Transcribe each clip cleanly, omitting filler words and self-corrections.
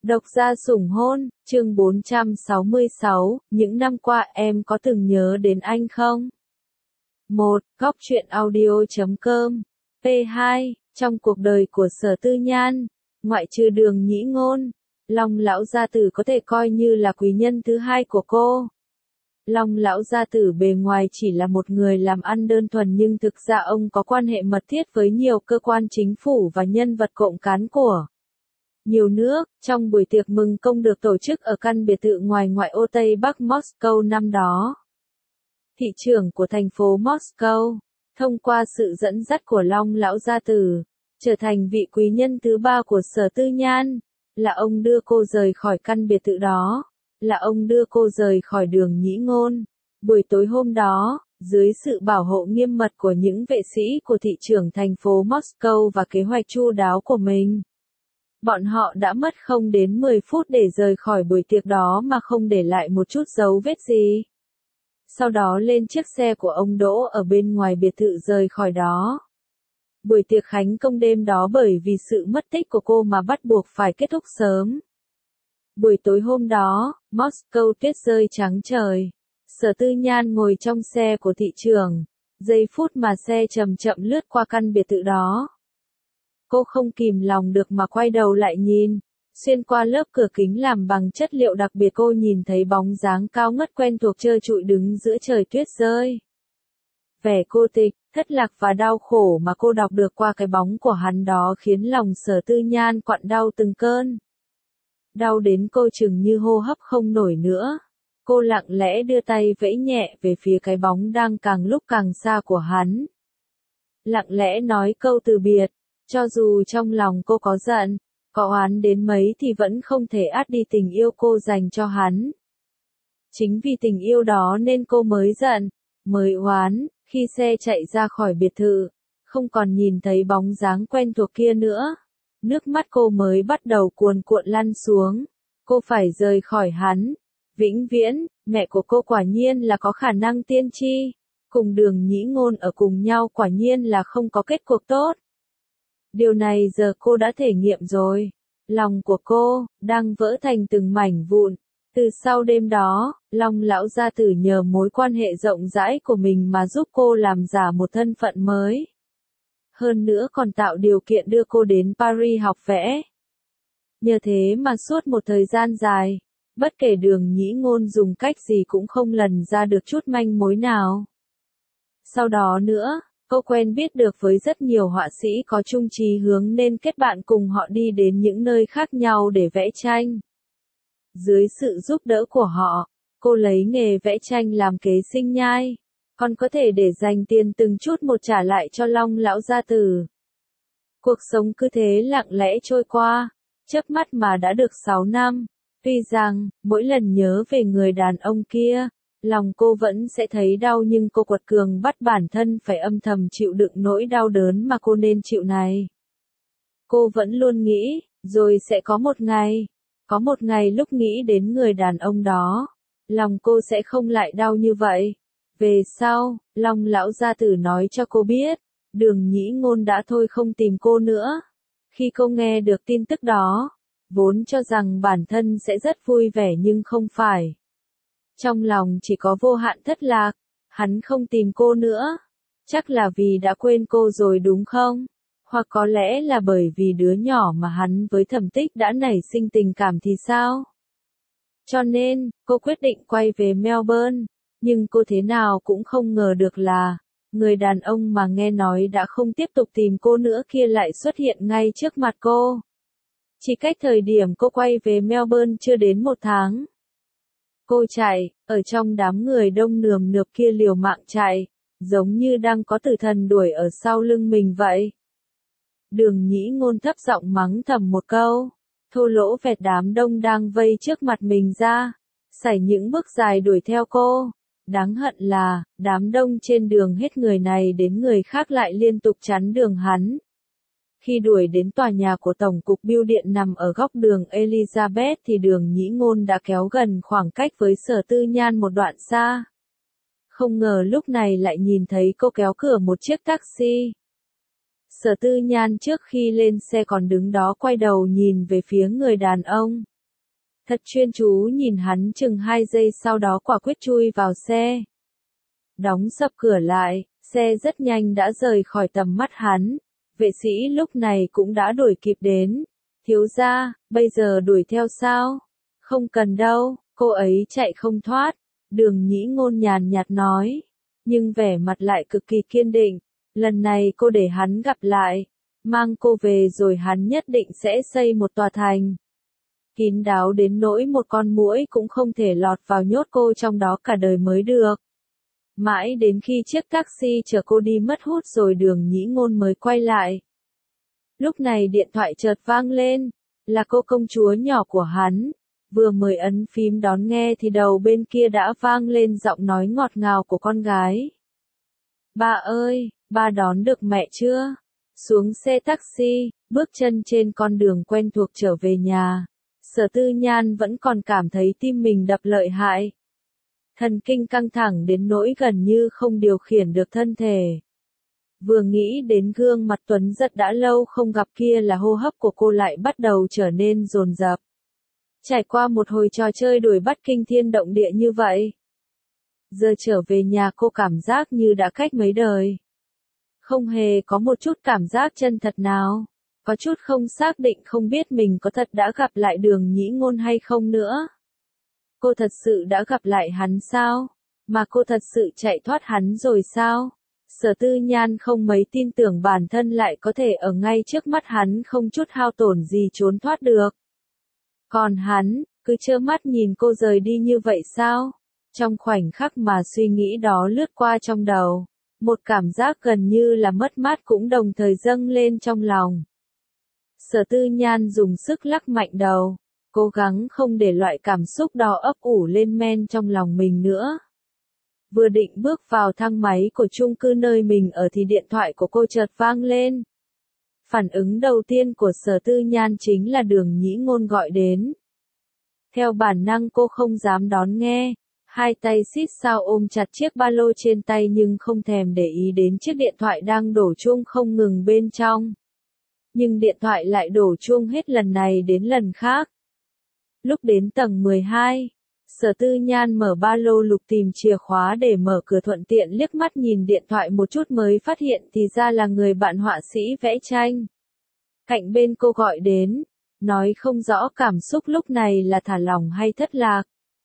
Độc gia sủng hôn, chương 466, những năm qua em có từng nhớ đến anh không? 1. Góc truyện audio.com P2. Trong cuộc đời của Sở Tư Nhan, ngoại trừ Đường Nhĩ Ngôn, Long lão gia tử có thể coi như là quý nhân thứ hai của cô. Long lão gia tử bề ngoài chỉ là một người làm ăn đơn thuần nhưng thực ra ông có quan hệ mật thiết với nhiều cơ quan chính phủ và nhân vật cộng cán của nhiều nước. Trong buổi tiệc mừng công được tổ chức ở căn biệt thự ngoài ngoại ô Tây Bắc Moscow năm đó, thị trưởng của thành phố Moscow, thông qua sự dẫn dắt của Long lão gia tử, trở thành vị quý nhân thứ ba của Sở Tư Nhan, là ông đưa cô rời khỏi căn biệt thự đó, là ông đưa cô rời khỏi Đường Nhĩ Ngôn. Buổi tối hôm đó, dưới sự bảo hộ nghiêm mật của những vệ sĩ của thị trưởng thành phố Moscow và kế hoạch chu đáo của mình, bọn họ đã mất không đến 10 phút để rời khỏi buổi tiệc đó mà không để lại một chút dấu vết gì. Sau đó lên chiếc xe của ông đỗ ở bên ngoài biệt thự rời khỏi đó. Buổi tiệc khánh công đêm đó bởi vì sự mất tích của cô mà bắt buộc phải kết thúc sớm. Buổi tối hôm đó, Moscow tuyết rơi trắng trời. Sở Tư Nhan ngồi trong xe của thị trưởng. Giây phút mà xe chậm chậm lướt qua căn biệt thự đó, cô không kìm lòng được mà quay đầu lại nhìn. Xuyên qua lớp cửa kính làm bằng chất liệu đặc biệt cô nhìn thấy bóng dáng cao ngất quen thuộc trơ trụi đứng giữa trời tuyết rơi. Vẻ cô tịch, thất lạc và đau khổ mà cô đọc được qua cái bóng của hắn đó khiến lòng Sở Tư Nhan quặn đau từng cơn. Đau đến cô chừng như hô hấp không nổi nữa. Cô lặng lẽ đưa tay vẫy nhẹ về phía cái bóng đang càng lúc càng xa của hắn. Lặng lẽ nói câu từ biệt, cho dù trong lòng cô có giận, có oán đến mấy thì vẫn không thể át đi tình yêu cô dành cho hắn. Chính vì tình yêu đó nên cô mới giận, mới oán. Khi xe chạy ra khỏi biệt thự, không còn nhìn thấy bóng dáng quen thuộc kia nữa. Nước mắt cô mới bắt đầu cuồn cuộn lăn xuống. Cô phải rời khỏi hắn. Vĩnh viễn, mẹ của cô quả nhiên là có khả năng tiên tri. Cùng Đường Nhĩ Ngôn ở cùng nhau quả nhiên là không có kết cuộc tốt. Điều này giờ cô đã thể nghiệm rồi. Lòng của cô đang vỡ thành từng mảnh vụn. Từ sau đêm đó, Long lão gia tử nhờ mối quan hệ rộng rãi của mình mà giúp cô làm giả một thân phận mới. Hơn nữa còn tạo điều kiện đưa cô đến Paris học vẽ. Nhờ thế mà suốt một thời gian dài, bất kể Đường Nhĩ Ngôn dùng cách gì cũng không lần ra được chút manh mối nào. Sau đó nữa, cô quen biết được với rất nhiều họa sĩ có chung chí hướng nên kết bạn cùng họ đi đến những nơi khác nhau để vẽ tranh. Dưới sự giúp đỡ của họ, cô lấy nghề vẽ tranh làm kế sinh nhai, còn có thể để dành tiền từng chút một trả lại cho Long lão gia tử. Cuộc sống cứ thế lặng lẽ trôi qua, chớp mắt mà đã được 6 năm. Tuy rằng, mỗi lần nhớ về người đàn ông kia, lòng cô vẫn sẽ thấy đau nhưng cô quật cường bắt bản thân phải âm thầm chịu đựng nỗi đau đớn mà cô nên chịu này. Cô vẫn luôn nghĩ, rồi sẽ có một ngày lúc nghĩ đến người đàn ông đó, lòng cô sẽ không lại đau như vậy. Về sau, Long lão gia tử nói cho cô biết, Đường Nhĩ Ngôn đã thôi không tìm cô nữa. Khi cô nghe được tin tức đó, vốn cho rằng bản thân sẽ rất vui vẻ nhưng không phải. Trong lòng chỉ có vô hạn thất lạc, hắn không tìm cô nữa. Chắc là vì đã quên cô rồi đúng không? Hoặc có lẽ là bởi vì đứa nhỏ mà hắn với Thẩm Tích đã nảy sinh tình cảm thì sao? Cho nên, cô quyết định quay về Melbourne, nhưng cô thế nào cũng không ngờ được là, người đàn ông mà nghe nói đã không tiếp tục tìm cô nữa kia lại xuất hiện ngay trước mặt cô. Chỉ cách thời điểm cô quay về Melbourne chưa đến 1 tháng. Cô chạy, ở trong đám người đông nườm nượp kia liều mạng chạy, giống như đang có tử thần đuổi ở sau lưng mình vậy. Đường Nhĩ Ngôn thấp giọng mắng thầm một câu, thô lỗ vẹt đám đông đang vây trước mặt mình ra, sải những bước dài đuổi theo cô. Đáng hận là, đám đông trên đường hết người này đến người khác lại liên tục chắn đường hắn. Khi đuổi đến tòa nhà của Tổng cục Bưu điện nằm ở góc đường Elizabeth thì Đường Nhĩ Ngôn đã kéo gần khoảng cách với Sở Tư Nhan một đoạn xa. Không ngờ lúc này lại nhìn thấy cô kéo cửa một chiếc taxi. Sở Tư Nhan trước khi lên xe còn đứng đó quay đầu nhìn về phía người đàn ông. Thật chuyên chú nhìn hắn chừng 2 giây sau đó quả quyết chui vào xe. Đóng sập cửa lại, xe rất nhanh đã rời khỏi tầm mắt hắn. Vệ sĩ lúc này cũng đã đuổi kịp đến. Thiếu gia, bây giờ đuổi theo sao? Không cần đâu, cô ấy chạy không thoát. Đường Nhĩ Ngôn nhàn nhạt nói. Nhưng vẻ mặt lại cực kỳ kiên định. Lần này cô để hắn gặp lại. Mang cô về rồi hắn nhất định sẽ xây một tòa thành. Kín đáo đến nỗi một con muỗi cũng không thể lọt vào nhốt cô trong đó cả đời mới được. Mãi đến khi chiếc taxi chở cô đi mất hút rồi Đường Nhĩ Ngôn mới quay lại. Lúc này điện thoại chợt vang lên, là cô công chúa nhỏ của hắn. Vừa mới ấn phím đón nghe thì đầu bên kia đã vang lên giọng nói ngọt ngào của con gái. Ba ơi, ba đón được mẹ chưa? Xuống xe taxi, bước chân trên con đường quen thuộc trở về nhà. Sở Tư Nhan vẫn còn cảm thấy tim mình đập lợi hại. Thần kinh căng thẳng đến nỗi gần như không điều khiển được thân thể. Vừa nghĩ đến gương mặt tuấn giật đã lâu không gặp kia là hô hấp của cô lại bắt đầu trở nên dồn dập. Trải qua một hồi trò chơi đuổi bắt kinh thiên động địa như vậy. Giờ trở về nhà cô cảm giác như đã cách mấy đời. Không hề có một chút cảm giác chân thật nào. Có chút không xác định không biết mình có thật đã gặp lại Đường Nhĩ Ngôn hay không nữa. Cô thật sự đã gặp lại hắn sao? Mà cô thật sự chạy thoát hắn rồi sao? Sở Tư Nhan không mấy tin tưởng bản thân lại có thể ở ngay trước mắt hắn không chút hao tổn gì trốn thoát được. Còn hắn, cứ trơ mắt nhìn cô rời đi như vậy sao? Trong khoảnh khắc mà suy nghĩ đó lướt qua trong đầu, một cảm giác gần như là mất mát cũng đồng thời dâng lên trong lòng. Sở Tư Nhan dùng sức lắc mạnh đầu, cố gắng không để loại cảm xúc đó ấp ủ lên men trong lòng mình nữa. Vừa định bước vào thang máy của chung cư nơi mình ở thì điện thoại của cô chợt vang lên. Phản ứng đầu tiên của Sở Tư Nhan chính là Đường Nhĩ Ngôn gọi đến. Theo bản năng cô không dám đón nghe, hai tay xít sao ôm chặt chiếc ba lô trên tay nhưng không thèm để ý đến chiếc điện thoại đang đổ chuông không ngừng bên trong. Nhưng điện thoại lại đổ chuông hết lần này đến lần khác. Lúc đến tầng 12, Sở Tư Nhan mở ba lô lục tìm chìa khóa để mở cửa thuận tiện liếc mắt nhìn điện thoại một chút mới phát hiện thì ra là người bạn họa sĩ vẽ tranh. Cạnh bên cô gọi đến, nói không rõ cảm xúc lúc này là thả lỏng hay thất lạc.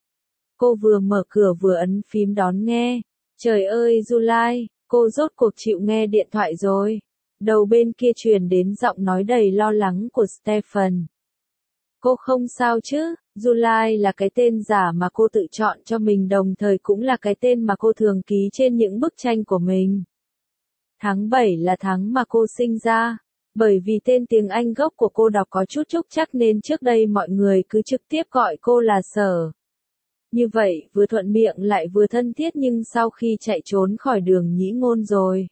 Cô vừa mở cửa vừa ấn phím đón nghe. Trời ơi July, cô rốt cuộc chịu nghe điện thoại rồi. Đầu bên kia truyền đến giọng nói đầy lo lắng của Stephen. Cô không sao chứ? July là cái tên giả mà cô tự chọn cho mình đồng thời cũng là cái tên mà cô thường ký trên những bức tranh của mình. Tháng 7 là tháng mà cô sinh ra. Bởi vì tên tiếng Anh gốc của cô đọc có chút trúc trắc nên trước đây mọi người cứ trực tiếp gọi cô là Sở. Như vậy vừa thuận miệng lại vừa thân thiết nhưng sau khi chạy trốn khỏi Đường Nhĩ Ngôn rồi.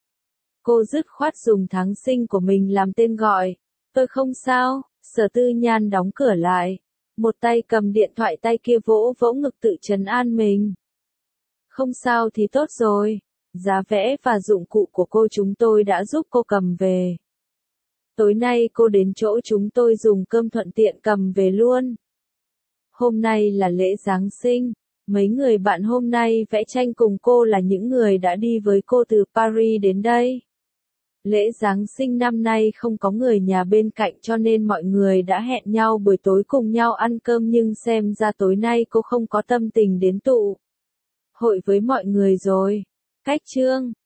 Cô dứt khoát dùng tháng sinh của mình làm tên gọi. Tôi không sao, Sở Tư Nhan đóng cửa lại. Một tay cầm điện thoại tay kia vỗ vỗ ngực tự trấn an mình. Không sao thì tốt rồi. Giá vẽ và dụng cụ của cô chúng tôi đã giúp cô cầm về. Tối nay cô đến chỗ chúng tôi dùng cơm thuận tiện cầm về luôn. Hôm nay là lễ Giáng sinh. Mấy người bạn hôm nay vẽ tranh cùng cô là những người đã đi với cô từ Paris đến đây. Lễ Giáng sinh năm nay không có người nhà bên cạnh cho nên mọi người đã hẹn nhau buổi tối cùng nhau ăn cơm nhưng xem ra tối nay cô không có tâm tình đến tụ hội với mọi người rồi. Cách chương